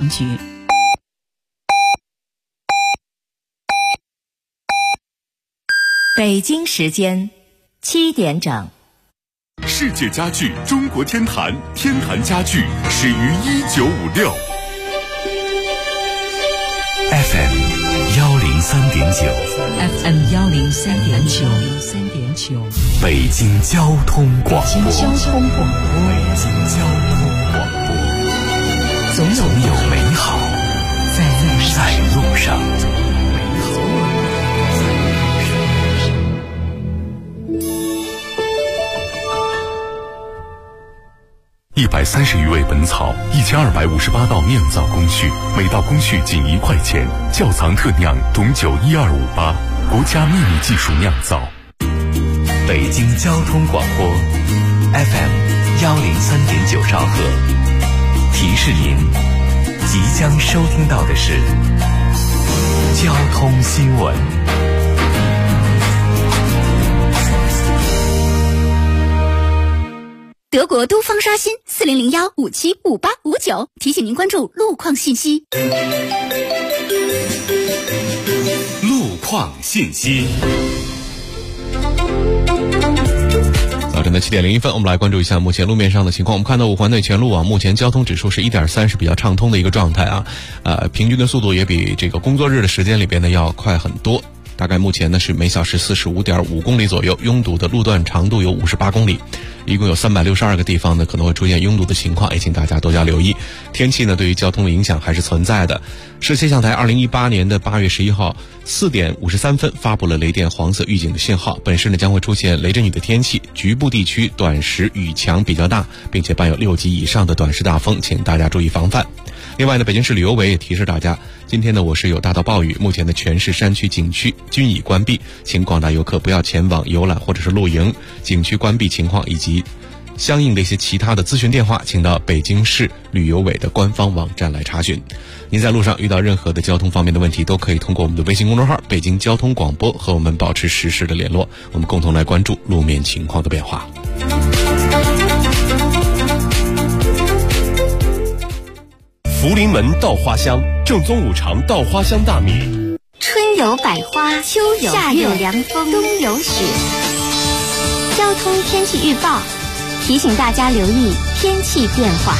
防局。北京时间7点整。 世界家具中国天坛，天坛家具始于1956。 FM 103.9 FM 103.9 北京交通广播。总有美好在路上。130余味本草，1258道酿造工序，每道工序仅1块钱。窖藏特酿董酒12588，国家秘密技术酿造。北京交通广播 FM 103.9兆赫，提示您即将收听到的是交通新闻。 德国都方刷新4001575859，提醒您关注路况信息。 路况信息。 早晨的7点01分，我们来关注一下目前路面上的情况。我们看到五环内全路目前交通指数是 1.3， 是比较畅通的一个状态啊。平均的速度也比这个工作日的时间里边呢要快很多。大概目前呢是每小时45.5公里左右，拥堵的路段长度有58公里，一共有362个地方呢可能会出现拥堵的情况，也请大家多加留意。天气呢对于交通的影响还是存在的。市气象台2018年的8月11号4点53分发布了雷电黄色预警的信号，本市呢将会出现雷阵雨的天气，局部地区短时雨强比较大，并且伴有6级以上的短时大风，请大家注意防范。另外呢，北京市旅游委也提示大家，今天呢我市有大到暴雨，目前的全市山区景区均已关闭，请广大游客不要前往游览或者是露营。景区关闭情况以及相应的一些其他的咨询电话，请到北京市旅游委的官方网站来查询。您在路上遇到任何的交通方面的问题，都可以通过我们的微信公众号北京交通广播和我们保持实时的联络，我们共同来关注路面情况的变化。 福临门稻花香，正宗五常稻花香大米。 春有百花，秋有夏有凉风，冬有雪。交通天气预报提醒大家留意天气变化。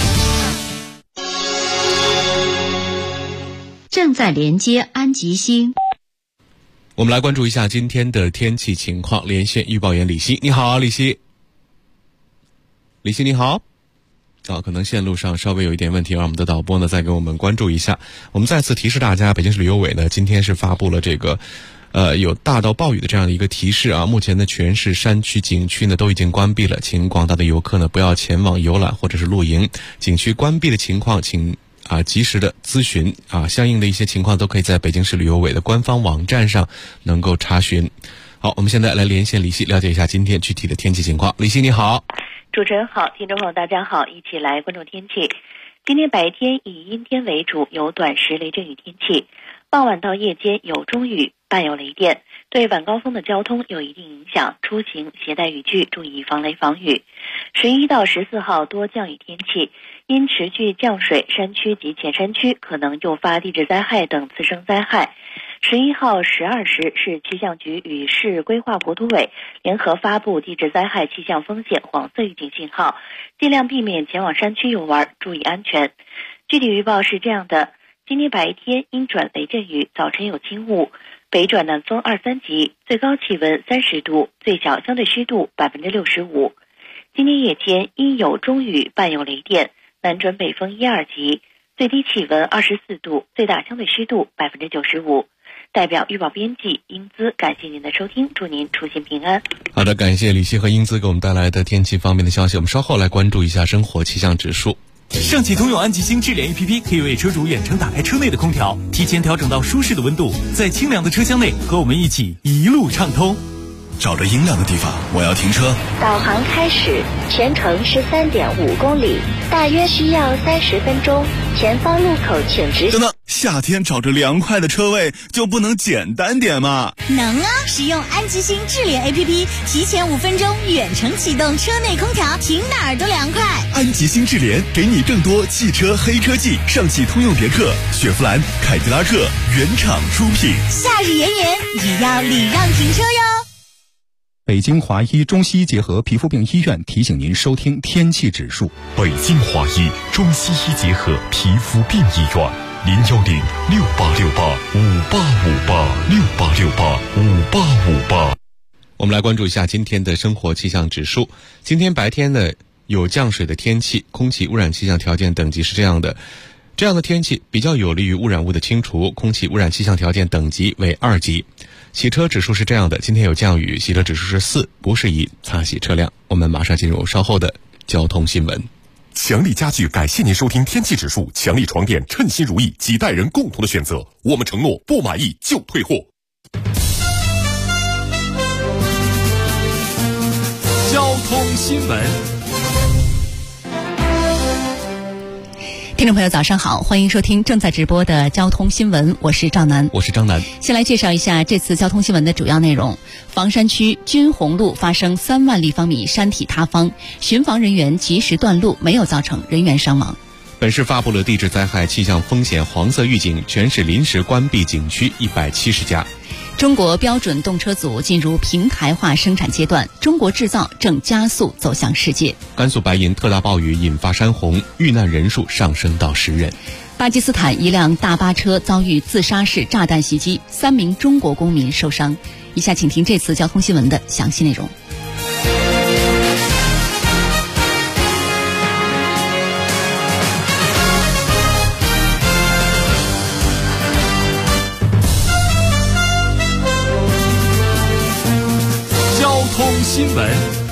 正在连接安吉星。 我们来关注一下今天的天气情况，连线预报员李希。你好，李希。李希你好。可能线路上稍微有一点问题，让我们的导播呢再给我们关注一下。我们再次提示大家，北京市旅游委呢今天是发布了这个有大到暴雨的这样的一个提示啊。目前呢全市山区景区呢都已经关闭了，请广大的游客呢不要前往游览或者是露营。景区关闭的情况请及时的咨询相应的一些情况都可以在北京市旅游委的官方网站上能够查询。好，我们现在来连线李希，了解一下今天具体的天气情况。李希你好。 主持人好，听众朋友大家好，一起来关注天气。今天白天以阴天为主，有短时雷阵雨天气，傍晚到夜间有中雨，伴有雷电，对晚高峰的交通有一定影响，出行携带雨具，注意防雷防雨。11到14号多降雨天气，因持续降水，山区及前山区可能诱发地质灾害等次生灾害。11号12时，市气象局与市规划国土委联合发布地质灾害气象风险黄色预警信号，尽量避免前往山区游玩，注意安全。具体预报是这样的：今天白天阴转雷阵雨，早晨有轻雾，北转南风2-3级，最高气温30度，最小相对湿度65%。今天夜间阴有中雨，伴有雷电，南转北风1-2级，最低气温24度，最大相对湿度95%。代表预报编辑英姿，感谢您的收听，祝您出行平安。 好的，感谢李希和英姿给我们带来的天气方面的消息。我们稍后来关注一下生活气象指数。 上汽通用安吉星智联 APP 可以为车主远程打开车内的空调，提前调整到舒适的温度，在清凉的车厢内和我们一起一路畅通。 找着阴凉的地方，我要停车。 导航开始，全程13.5公里，大约需要30分钟。前方路口请直。 等等， 夏天找着凉快的车位就不能简单点吗？ 能啊！使用安吉星智联 APP， 提前5分钟远程启动车内空调，停哪儿都凉快。 安吉星智联给你更多汽车黑科技，上汽通用别克、雪佛兰、凯迪拉克原厂出品。 夏日炎炎也要礼让停车哟。 北京华医中西医结合皮肤病医院提醒您收听天气指数。 北京华医中西医结合皮肤病医院，0106868585858，68685858。 我们来关注一下今天的生活气象指数。今天白天呢有降水的天气，空气污染气象条件等级是这样的。这样的天气比较有利于污染物的清除，空气污染气象条件等级为2级。洗车指数是这样的，今天有降雨，洗车指数是4，不适宜擦洗车辆。我们马上进入稍后的交通新闻。 强力家具感谢您收听天气指数，强力床垫称心如意，几代人共同的选择，我们承诺不满意就退货。 交通新闻。 听众朋友早上好，欢迎收听正在直播的交通新闻，我是赵楠。 我是张楠。 先来介绍一下这次交通新闻的主要内容。房山区军红路发生3万立方米山体塌方，巡防人员及时断路，没有造成人员伤亡。 本市发布了地质灾害气象风险黄色预警，全市临时关闭景区170家。 中国标准动车组进入平台化生产阶段，中国制造正加速走向世界。 甘肃白银特大暴雨引发山洪，遇难人数上升到10人。 巴基斯坦一辆大巴车遭遇自杀式炸弹袭击，3名中国公民受伤。以下请听这次交通新闻的详细内容。 新闻。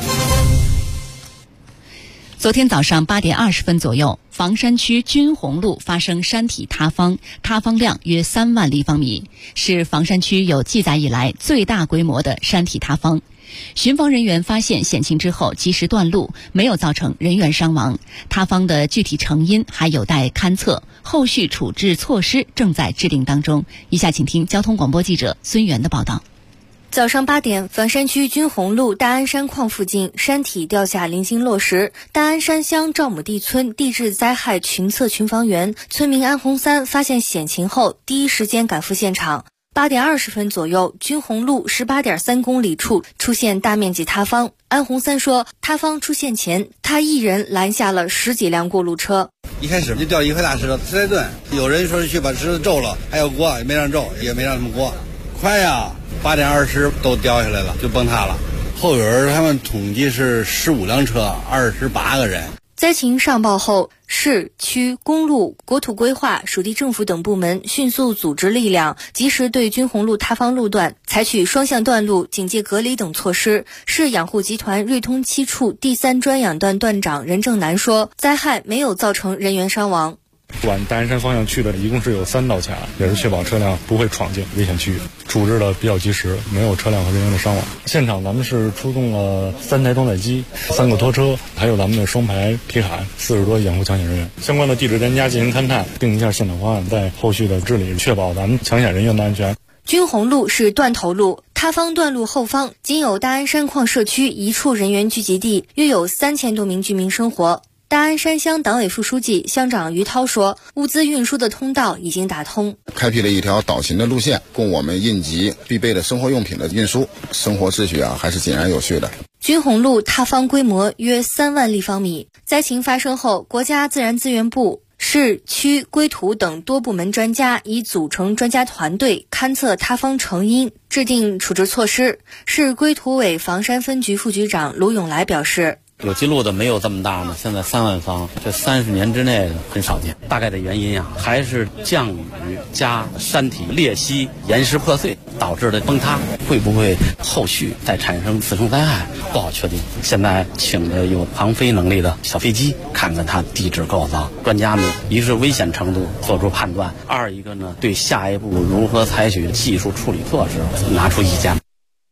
昨天早上8点20分左右，房山区军红路发生山体塌方，塌方量约3万立方米，是房山区有记载以来最大规模的山体塌方。巡防人员发现险情之后及时断路，没有造成人员伤亡。塌方的具体成因还有待勘测，后续处置措施正在制定当中。以下请听交通广播记者孙源的报道。 早上8点，房山区军红路大安山矿附近山体掉下零星落石，大安山乡赵亩地村地质灾害群测群防员村民安红三发现险情后，第一时间赶赴现场。8点20分左右，军红路18.3公里处出现大面积塌方。安红三说，塌方出现前，他一人拦下了10几辆过路车。 一开始就掉一块大石头，4来吨，有人说是去把石头皱了，还要过，也没让皱，也没让他们过。快呀，8点20都掉下来了，就崩塌了。后援他们统计是15辆车，28个人。 灾情上报后，市区公路国土规划属地政府等部门迅速组织力量，及时对军红路塌方路段采取双向断路、警戒隔离等措施。市养护集团瑞通7处第3专养段段长任正南说，灾害没有造成人员伤亡。 往大安山方向去的一共是有3道卡，也是确保车辆不会闯进危险区域，处置的比较及时，没有车辆和人员的伤亡。现场咱们是出动了3台装载机、3个拖车，还有咱们的双排皮卡，40多养护抢险人员。相关的地质专家进行勘探，定一下现场方案，在后续的治理，确保咱们抢险人员的安全。 军红路是断头路，塌方断路后方仅有大安山矿社区一处人员聚集地，约有3000多名居民生活。大安山乡党委副书记、乡长于涛说，物资运输的通道已经打通， 开辟了一条导行的路线，供我们应急必备的生活用品的运输，生活秩序还是井然有序的。 军红路塌方规模约3万立方米，灾情发生后，国家自然资源部、市区规土等多部门专家已组成专家团队勘测塌方成因，制定处置措施。市规土委房山分局副局长卢永来表示， 有记录的没有这么大呢，现在3万方，这30年之内很少见。大概的原因还是降雨加山体裂隙、岩石破碎导致的崩塌，会不会后续再产生次生灾害不好确定。现在请的有航飞能力的小飞机，看看它地质构造，专家们一是危险程度做出判断，二一个呢对下一步如何采取技术处理措施拿出意见。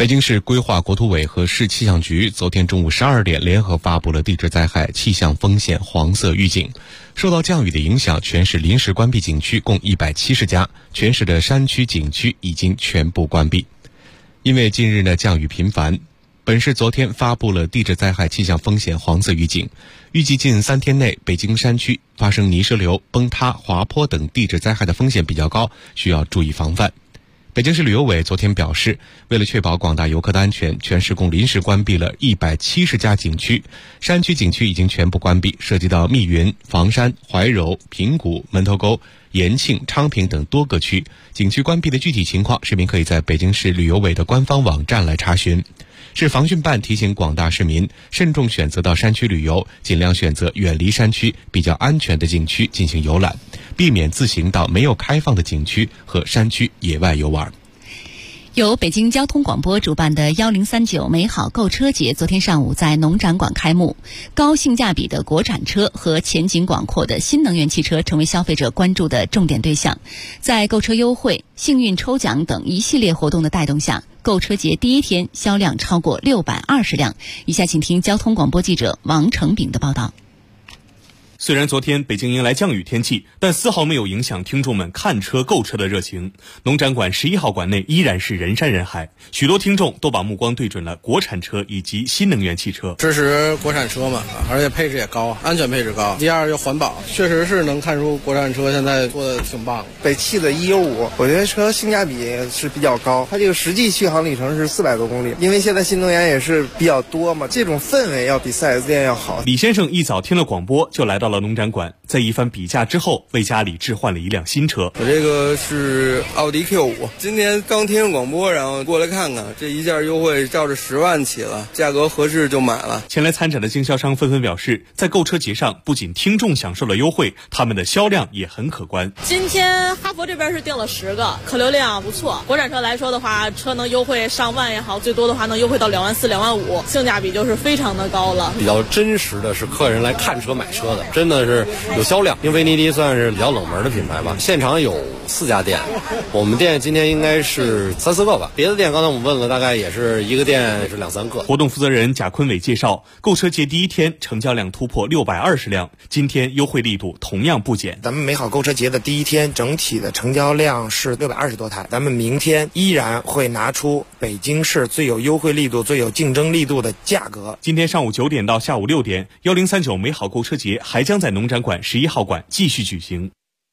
北京市规划国土委和市气象局昨天中午12点联合发布了地质灾害气象风险黄色预警。受到降雨的影响，全市临时关闭景区共170家，全市的山区景区已经全部关闭。因为近日降雨频繁，本市昨天发布了地质灾害气象风险黄色预警，预计近3天内北京山区发生泥石流、崩塌、滑坡等地质灾害的风险比较高，需要注意防范。北京市旅游委昨天表示，为了确保广大游客的安全，全市共临时关闭了170家景区，山区景区已经全部关闭，涉及到密云、房山、怀柔、平谷、门头沟、延庆、昌平等多个区。景区关闭的具体情况，市民可以在北京市旅游委的官方网站来查询。市防汛办提醒广大市民慎重选择到山区旅游，尽量选择远离山区、比较安全的景区进行游览，避免自行到没有开放的景区和山区野外游玩。 由北京交通广播主办的1039美好购车节昨天上午在农展馆开幕，高性价比的国产车和前景广阔的新能源汽车成为消费者关注的重点对象。在购车优惠、幸运抽奖等一系列活动的带动下，购车节第一天销量超过620辆。以下请听交通广播记者王成炳的报道。 虽然昨天北京迎来降雨天气，但丝毫没有影响听众们看车购车的热情。农展馆11号馆内依然是人山人海，许多听众都把目光对准了国产车以及新能源汽车。 支持国产车嘛，而且配置也高，安全配置高。第二又环保，确实是能看出国产车现在做的挺棒。 北汽的115，我觉得车性价比是比较高，它这个实际续航里程是400多公里，因为现在新能源也是比较多嘛，这种氛围要比 4S 店要好。 李先生一早听了广播就来到了农展馆，在一番比价之后，为家里置换了一辆新车。 我这个是奥迪 Q5，今天刚听广播，然后过来看看，这一件优惠照着10万起了，价格合适就买了。 前来参展的经销商纷纷表示，在购车节上，不仅听众享受了优惠，他们的销量也很可观。 今天哈佛这边是订了10个，客流量不错。国产车来说的话，车能优惠上万也好，最多的话能优惠到2万4、2万5，性价比就是非常的高了。 比较真实的是客人来看车买车的，真的是有销量。因为威尼迪算是比较冷门的品牌吧，现场有4家店，我们店今天应该是3、4个吧，别的店刚才我们问了，大概也是一个店是2、3个。 活动负责人贾坤伟介绍，购车节第一天成交量突破620辆，今天优惠力度同样不减。 咱们美好购车节的第一天整体的成交量是620多台，咱们明天依然会拿出北京市最有优惠力度、最有竞争力度的价格。 今天上午9点到下午6点，1039美好购车节还将在农展馆11号馆继续举行。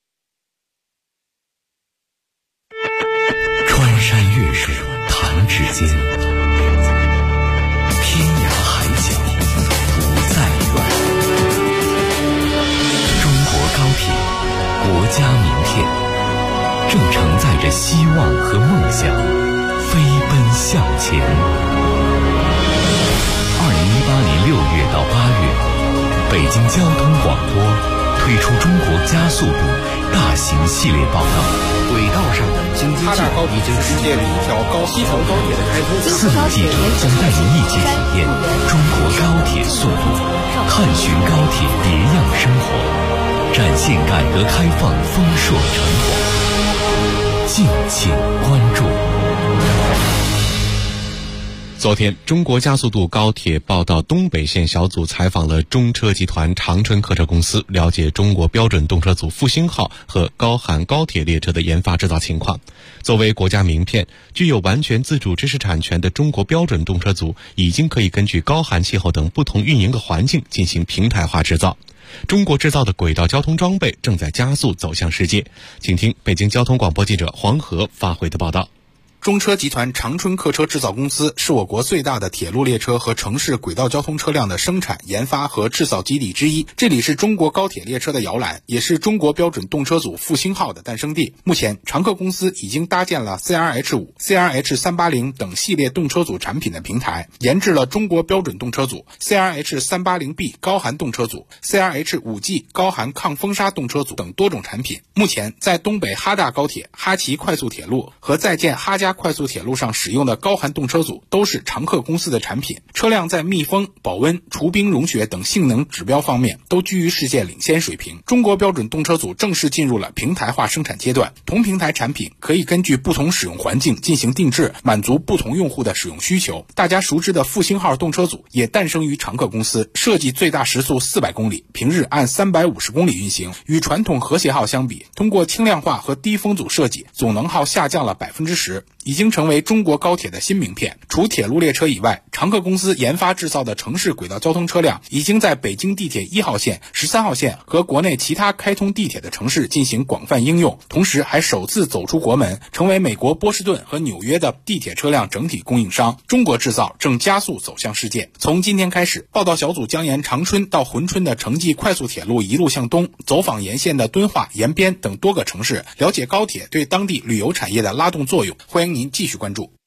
穿山越水弹指间，天涯海角不再远。中国高铁，国家名片，正承载着希望和梦想，飞奔向前。2018年6月到8月，北京交通广播推出中国加速度大型系列报道， 轨道上的经济计划已经实现了一条西条高铁的开通。 4名记者将带您一起体验中国高铁速度，探寻高铁别样生活，展现改革开放丰硕成果。敬请关注。 昨天，中国加速度高铁报道东北线小组采访了中车集团长春客车公司，了解中国标准动车组复兴号和高寒高铁列车的研发制造情况。作为国家名片、具有完全自主知识产权的中国标准动车组，已经可以根据高寒气候等不同运营的环境进行平台化制造。中国制造的轨道交通装备正在加速走向世界。请听北京交通广播记者黄河发回的报道。 中车集团长春客车制造公司是我国最大的铁路列车和城市轨道交通车辆的生产、研发和制造基地之一。这里是中国高铁列车的摇篮，也是中国标准动车组复兴号的诞生地。目前，长客公司已经搭建了 CRH5、CRH380 等系列动车组产品的平台，研制了中国标准动车组、CRH380B 高寒动车组、CRH5G 高寒抗风沙动车组等多种产品。目前，在东北哈大高铁、哈齐快速铁路和在建哈加家快速铁路上使用的高寒动车组都是长客公司的产品，车辆在密封、保温、除冰融雪等性能指标方面都居于世界领先水平。中国标准动车组正式进入了平台化生产阶段，同平台产品可以根据不同使用环境进行定制，满足不同用户的使用需求。大家熟知的复兴号动车组也诞生于长客公司，设计最大时速400公里，平日按350公里运行。与传统和谐号相比，通过轻量化和低风阻设计，总能耗下降了10%，已经成为中国高铁的新名片。除铁路列车以外，长客公司研发制造的城市轨道交通车辆已经在北京地铁1号线、13号线和国内其他开通地铁的城市进行广泛应用，同时还首次走出国门，成为美国波士顿和纽约的地铁车辆整体供应商。中国制造正加速走向世界。从今天开始，报道小组将沿长春到珲春的城际快速铁路一路向东，走访沿线的敦化、延边等多个城市，了解高铁对当地旅游产业的拉动作用。欢迎您继续关注。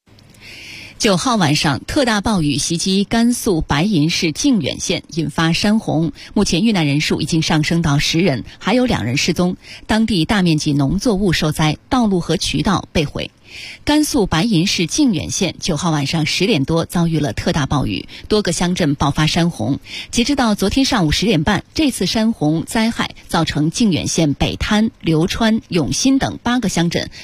9号晚上，特大暴雨袭击甘肃白银市靖远县，引发山洪。目前遇难人数已经上升到10人，还有2人失踪。当地大面积农作物受灾，道路和渠道被毁。甘肃白银市靖远县9号晚上10点多遭遇了特大暴雨，多个乡镇爆发山洪。截止到昨天上午10点半，这次山洪灾害造成靖远县北滩、流川、永新等8个乡镇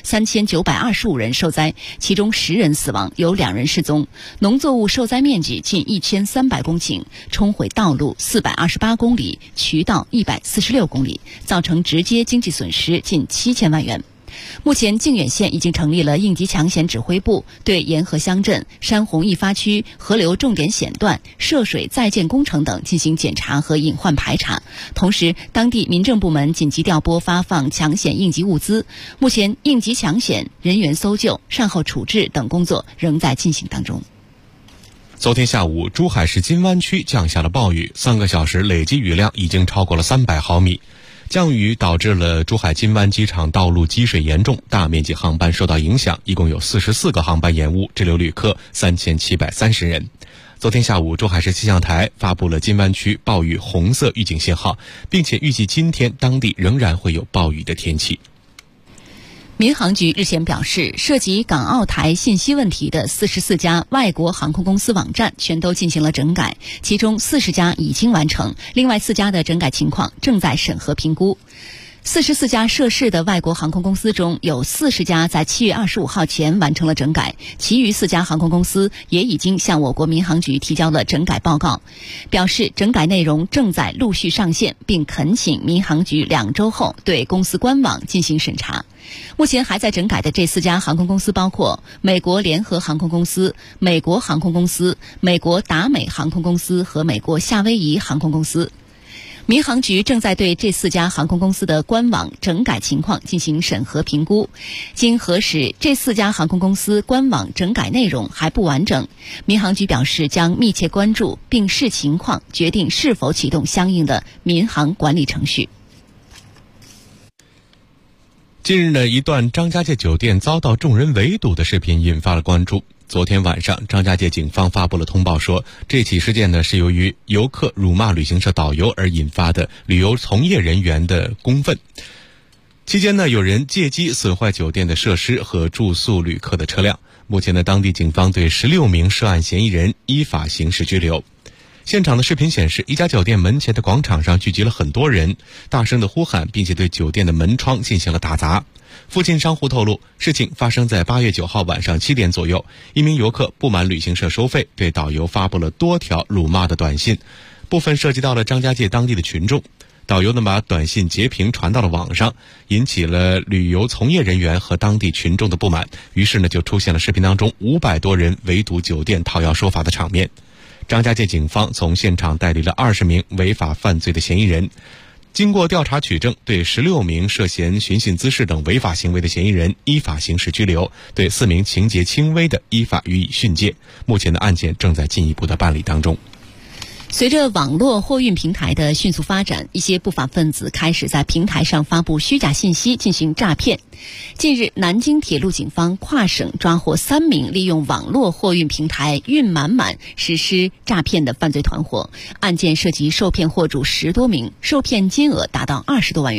3925人受灾，其中10人死亡，有2人失踪。农作物受灾面积近1300公顷，冲毁道路428公里，渠道146公里，造成直接经济损失近7000万元。目前靖远县已经成立了应急抢险指挥部，对沿河乡镇、山洪易发区、河流重点险段、涉水在建工程等进行检查和隐患排查。同时，当地民政部门紧急调拨发放抢险应急物资。目前，应急抢险、人员搜救、善后处置等工作仍在进行当中。 昨天下午，珠海市金湾区降下了暴雨，3个小时累计雨量已经超过了300毫米。降雨导致了珠海金湾机场道路积水严重，大面积航班受到影响，一共有44个航班延误，滞留旅客3730人。昨天下午，珠海市气象台发布了金湾区暴雨红色预警信号，并且预计今天当地仍然会有暴雨的天气。 民航局日前表示，涉及港澳台信息问题的44家外国航空公司网站全都进行了整改，其中40家已经完成，另外4家的整改情况正在审核评估。44家涉事的外国航空公司中，有40家在7月25号前完成了整改，其余4家航空公司也已经向我国民航局提交了整改报告，表示整改内容正在陆续上线，并恳请民航局2周后对公司官网进行审查。目前还在整改的这4家航空公司包括美国联合航空公司、美国航空公司、美国达美航空公司和美国夏威夷航空公司。民航局正在对这4家航空公司的官网整改情况进行审核评估，经核实，这4家航空公司官网整改内容还不完整。民航局表示将密切关注，并视情况决定是否启动相应的民航管理程序。 近日呢，一段张家界酒店遭到众人围堵的视频引发了关注。昨天晚上，张家界警方发布了通报说，这起事件呢是由于游客辱骂旅行社导游而引发的旅游从业人员的公愤。期间呢，有人借机损坏酒店的设施和住宿旅客的车辆。目前呢，当地警方对16名涉案嫌疑人依法刑事拘留。现场的视频显示，一家酒店门前的广场上聚集了很多人，大声的呼喊，并且对酒店的门窗进行了打砸。附近商户透露，事情发生在8月9号晚上7点左右，一名游客不满旅行社收费，对导游发布了多条辱骂的短信，部分涉及到了张家界当地的群众。导游呢把短信截屏传到了网上，引起了旅游从业人员和当地群众的不满，于是呢就出现了视频当中500多人围堵酒店讨要说法的场面。张家界警方从现场带离了20名违法犯罪的嫌疑人，经过调查取证，对16名涉嫌寻衅滋事等违法行为的嫌疑人依法刑事拘留，对4名情节轻微的依法予以训诫。目前的案件正在进一步的办理当中。 随着网络货运平台的迅速发展，一些不法分子开始在平台上发布虚假信息进行诈骗。近日，南京铁路警方跨省抓获3名利用网络货运平台运满满实施诈骗的犯罪团伙，案件涉及受骗货主10多名，受骗金额达到20多万元。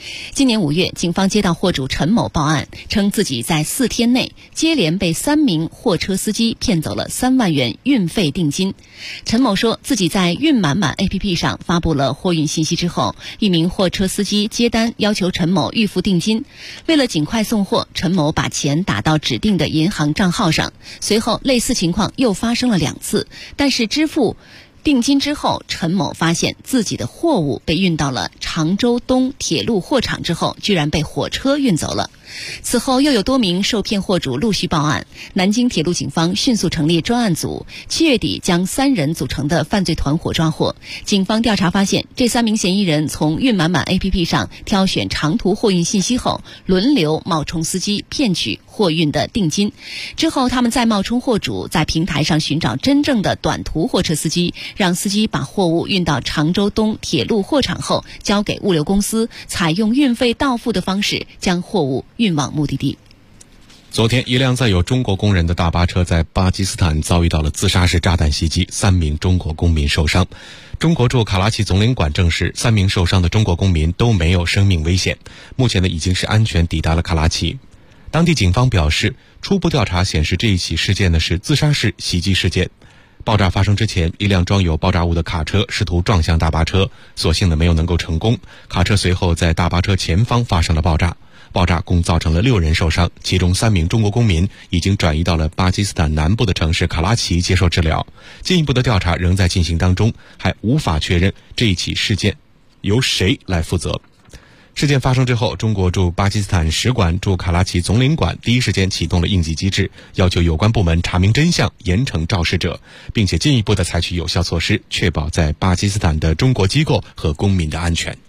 今年5月，警方接到货主陈某报案，称自己在4天内接连被3名货车司机骗走了3万元运费定金。陈某说，自己在运满满 APP 上发布了货运信息之后，一名货车司机接单要求陈某预付定金。为了尽快送货，陈某把钱打到指定的银行账号上。随后类似情况又发生了2次，但是支付定金之后，陈某发现自己的货物被运到了常州东铁路货场之后，居然被火车运走了。此后又有多名受骗货主陆续报案，南京铁路警方迅速成立专案组，7月底将3人组成的犯罪团伙抓获。警方调查发现，这3名嫌疑人从运满满 APP 上挑选长途货运信息后，轮流冒充司机骗取货运的定金。之后他们再冒充货主，在平台上寻找真正的短途货车司机，让司机把货物运到常州东铁路货场后交给物流公司，采用运费到付的方式将货物运往目的地。 昨天，一辆载有中国工人的大巴车在巴基斯坦遭遇到了自杀式炸弹袭击，3名中国公民受伤。中国驻卡拉奇总领馆证实，3名受伤的中国公民都没有生命危险，目前已经是安全抵达了卡拉奇。当地警方表示，初步调查显示，这一起事件是自杀式袭击事件。爆炸发生之前，一辆装有爆炸物的卡车试图撞向大巴车，所幸没有能够成功。卡车随后在大巴车前方发生了爆炸，爆炸共造成了6人受伤，其中3名中国公民已经转移到了巴基斯坦南部的城市卡拉奇接受治疗。进一步的调查仍在进行当中，还无法确认这一起事件由谁来负责。事件发生之后，中国驻巴基斯坦使馆驻卡拉奇总领馆第一时间启动了应急机制，要求有关部门查明真相，严惩肇事者，并且进一步的采取有效措施，确保在巴基斯坦的中国机构和公民的安全。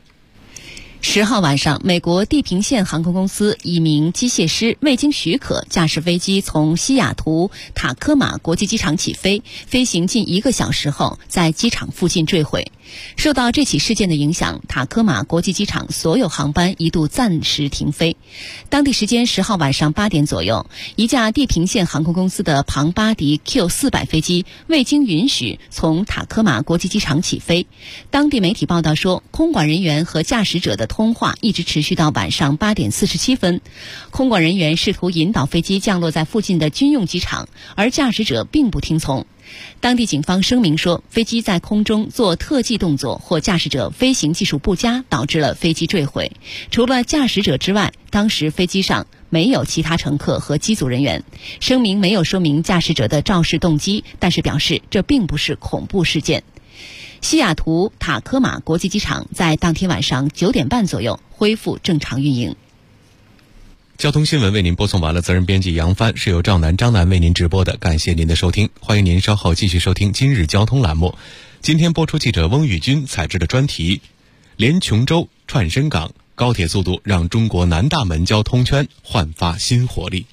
10号晚上，美国地平线航空公司一名机械师未经许可驾驶飞机从西雅图塔科马国际机场起飞，飞行近1个小时后在机场附近坠毁。受到这起事件的影响，塔科马国际机场所有航班一度暂时停飞。当地时间10号晚上8点左右，一架地平线航空公司的庞巴迪 Q400 飞机未经允许从塔科马国际机场起飞。当地媒体报道说，空管人员和驾驶者的通话一直持续到晚上8点47分。空管人员试图引导飞机降落在附近的军用机场，而驾驶者并不听从。当地警方声明说，飞机在空中做特技动作或驾驶者飞行技术不佳导致了飞机坠毁。除了驾驶者之外，当时飞机上没有其他乘客和机组人员。声明没有说明驾驶者的肇事动机，但是表示这并不是恐怖事件。西雅图塔科马国际机场在当天晚上9点半左右恢复正常运营。 交通新闻为您播送完了，责任编辑杨帆，是由张楠为您直播的，感谢您的收听，欢迎您稍后继续收听今日交通栏目。今天播出记者翁宇军采制的专题，连琼州串深港高铁速度让中国南大门交通圈焕发新活力。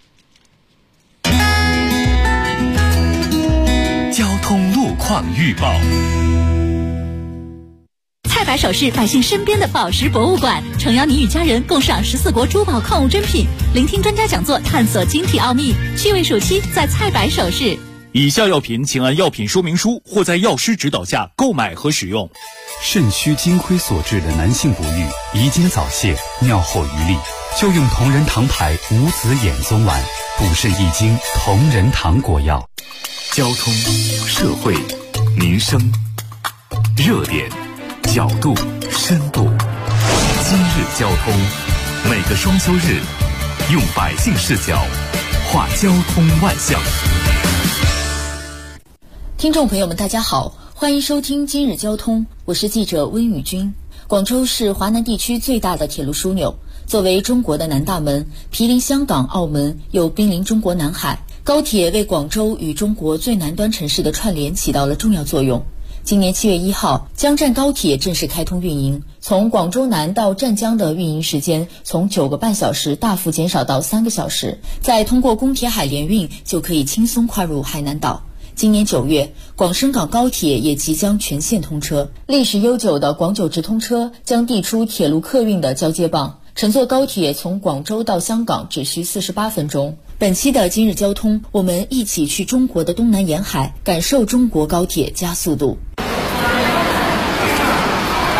交通路况预报。 蔡百首饰，百姓身边的宝石博物馆，诚邀您与家人共赏14国珠宝矿物珍品，聆听专家讲座，探索晶体奥秘。趣味暑期在蔡百首饰。 以下药品请按药品说明书或在药师指导下购买和使用。 肾虚金亏所致的男性不育、遗精早泄、尿后遗力，就用同仁堂牌无子衍宗丸，补肾益精，同仁堂果药。 交通、社会、民生、热点、角度、深度。今日交通，每个双休日，用百姓视角画交通万象。 听众朋友们，大家好，欢迎收听今日交通，我是记者温宇军。广州是华南地区最大的铁路枢纽，作为中国的南大门，毗邻香港、澳门，又濒临中国南海，高铁为广州与中国最南端城市的串联起到了重要作用。今年7月1号，江湛高铁正式开通运营，从广州南到湛江的运营时间从9个半小时大幅减少到3个小时，再通过公铁海联运就可以轻松跨入海南岛。今年9月，广深港高铁也即将全线通车。历史悠久的广九直通车将递出铁路客运的交接棒，乘坐高铁从广州到香港只需48分钟。本期的今日交通，我们一起去中国的东南沿海，感受中国高铁加速度。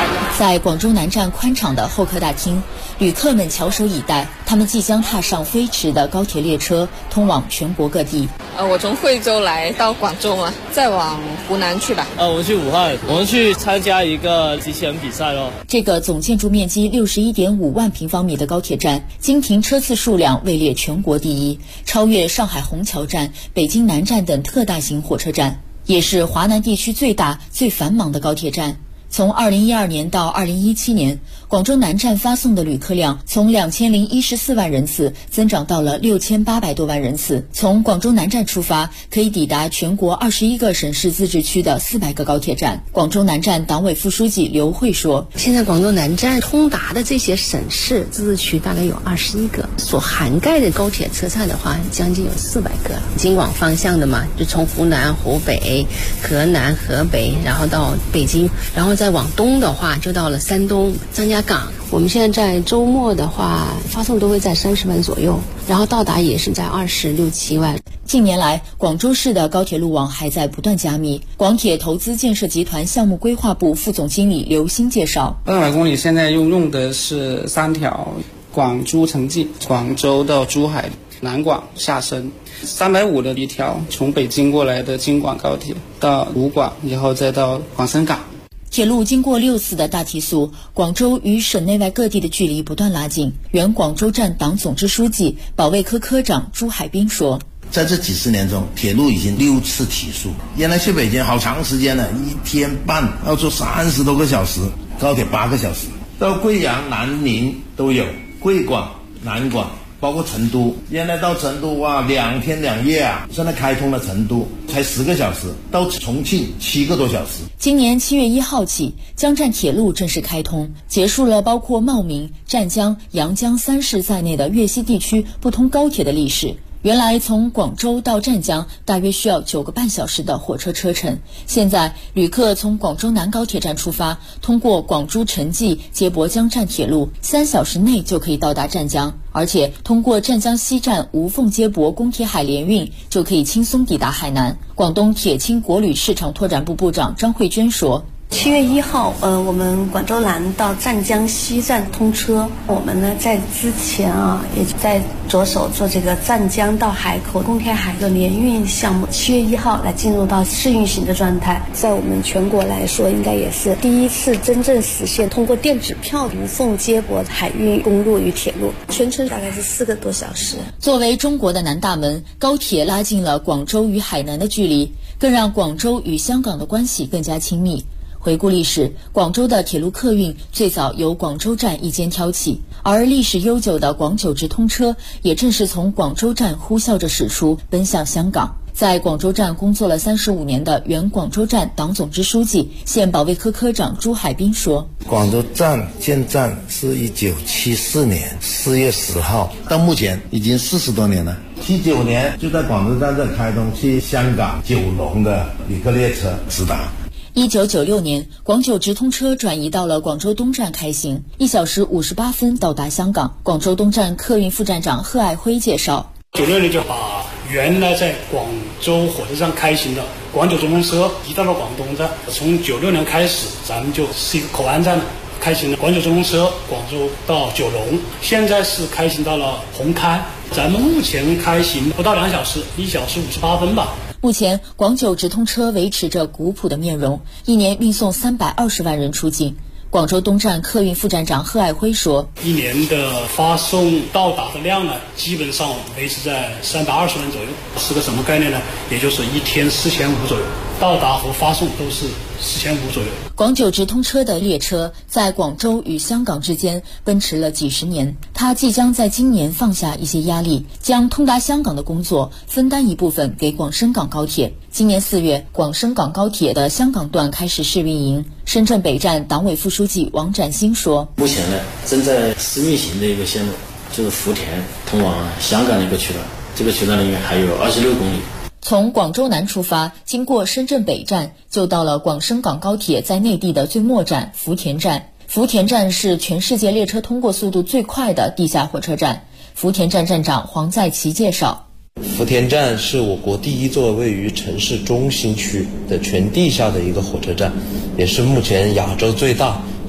在广州南站宽敞的候客大厅，旅客们翘首以待，他们即将踏上飞驰的高铁列车，通往全国各地。 我从惠州来到广州嘛，再往湖南去吧。 我们去武汉，我们去参加一个机器人比赛咯。 这个总建筑面积61.5万平方米的高铁站，经停车次数量位列全国第一，超越上海虹桥站、北京南站等特大型火车站，也是华南地区最大、最繁忙的高铁站。从2012年到2017年，广州南站发送的旅客量从2014万人次增长到了6800多万人次。从广州南站出发，可以抵达全国21个省市自治区的400个高铁站。广州南站党委副书记刘慧说：“ 现在广州南站通达的这些省市自治区大概有21个，所涵盖的高铁车站的话，将近有400个。京广方向的嘛，就从湖南、湖北、河南、河北，然后到北京，然后再往东的话就到了山东张家港。我们现在在周末的话发送都会在30万左右，然后到达也是在26、7万。 近年来，广州市的高铁路网还在不断加密。广铁投资建设集团项目规划部副总经理刘鑫介绍 ，200公里现在用的是3条，广珠城际，广州到珠海，南广下深，350的一条从北京过来的京广高铁到武广，以后再到广深港。 铁路经过6次的大提速，广州与省内外各地的距离不断拉近。原广州站党总支书记、保卫科科长朱海滨说， 在这几十年中，铁路已经6次提速。原来去北京好长时间了，1天半要坐30多个小时，高铁8个小时。到贵阳、南宁都有，贵广、南广，包括成都，原来到成都2天2夜啊，现在开通了成都才10个小时，到重庆7个多小时。 今年7月1号起，江站铁路正式开通，结束了包括茂名、湛江、阳江3市在内的粤西地区不通高铁的历史。原来从广州到湛江大约需要9个半小时的火车车程，现在旅客从广州南高铁站出发，通过广珠城际接驳江站铁路，3小时内就可以到达湛江，而且通过湛江西站无缝接驳公铁海联运，就可以轻松抵达海南。广东铁青国旅市场拓展部部长张慧娟说 ，7月1号，我们广州南到湛江西站通车。我们呢，在之前也在着手做这个湛江到海口公铁海的联运项目。7月1号来进入到试运行的状态，在我们全国来说，应该也是第一次真正实现通过电子票无缝接驳海运公路与铁路，全程大概是4个多小时。 作为中国的南大门，高铁拉近了广州与海南的距离，更让广州与香港的关系更加亲密。回顾历史，广州的铁路客运最早由广州站一肩挑起，而历史悠久的广九直通车也正是从广州站呼啸着驶出，奔向香港。在广州站工作了35年的原广州站党总支书记、现保卫科科长朱海滨说， 广州站建站是1974年4月10号，到目前已经40多年了。79年就在广州站这开通去香港九龙的旅客列车直达。 1996年，广九直通车转移到了广州东站开行，1小时58分到达香港。广州东站客运副站长贺爱辉介绍 ，96年就把原来在广州火车站开行的广九直通车移到了广东站。从96年开始，咱们就是一个口岸站了，开行了广九直通车广州到九龙，现在是开行到了红磡。咱们目前开行不到2小时，1小时58分吧。 目前，广九直通车维持着古朴的面容，一年运送320万人出境。广州东站客运副站长贺爱辉说， 一年的发送到达的量呢，基本上维持在320万左右。是个什么概念呢？也就是一天4500左右，到达和发送都是4500左右。 广九直通车的列车在广州与香港之间奔驰了几十年，它即将在今年放下一些压力，将通达香港的工作分担一部分给广深港高铁。今年4月，广深港高铁的香港段开始试运营。深圳北站党委副书记王展兴说， 目前呢，正在试运行的一个线路就是福田通往香港的一个渠道，这个渠道里面还有26公里。 从广州南出发，经过深圳北站，就到了广深港高铁在内地的最末站福田站。福田站是全世界列车通过速度最快的地下火车站。福田站站长黄在奇介绍， 福田站是我国第一座位于城市中心区的全地下的一个火车站，也是目前亚洲最大、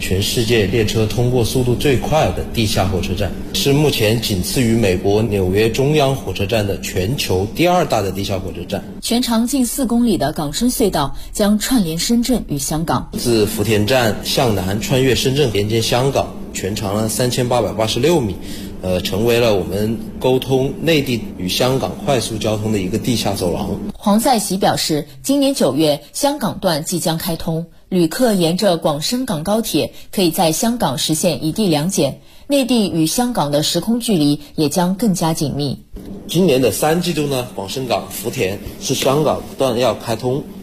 全世界列车通过速度最快的地下火车站，是目前仅次于美国纽约中央火车站的全球第2大的地下火车站。 全长近4公里的港深隧道将串联深圳与香港， 自福田站向南穿越深圳，连接香港，全长了3886米。成为了我们沟通内地与香港快速交通的一个地下走廊。 黄在喜表示，今年9月香港段即将开通，旅客沿着广深港高铁可以在香港实现一地两检，内地与香港的时空距离也将更加紧密。 今年的3季度呢，广深港福田是香港段要开通，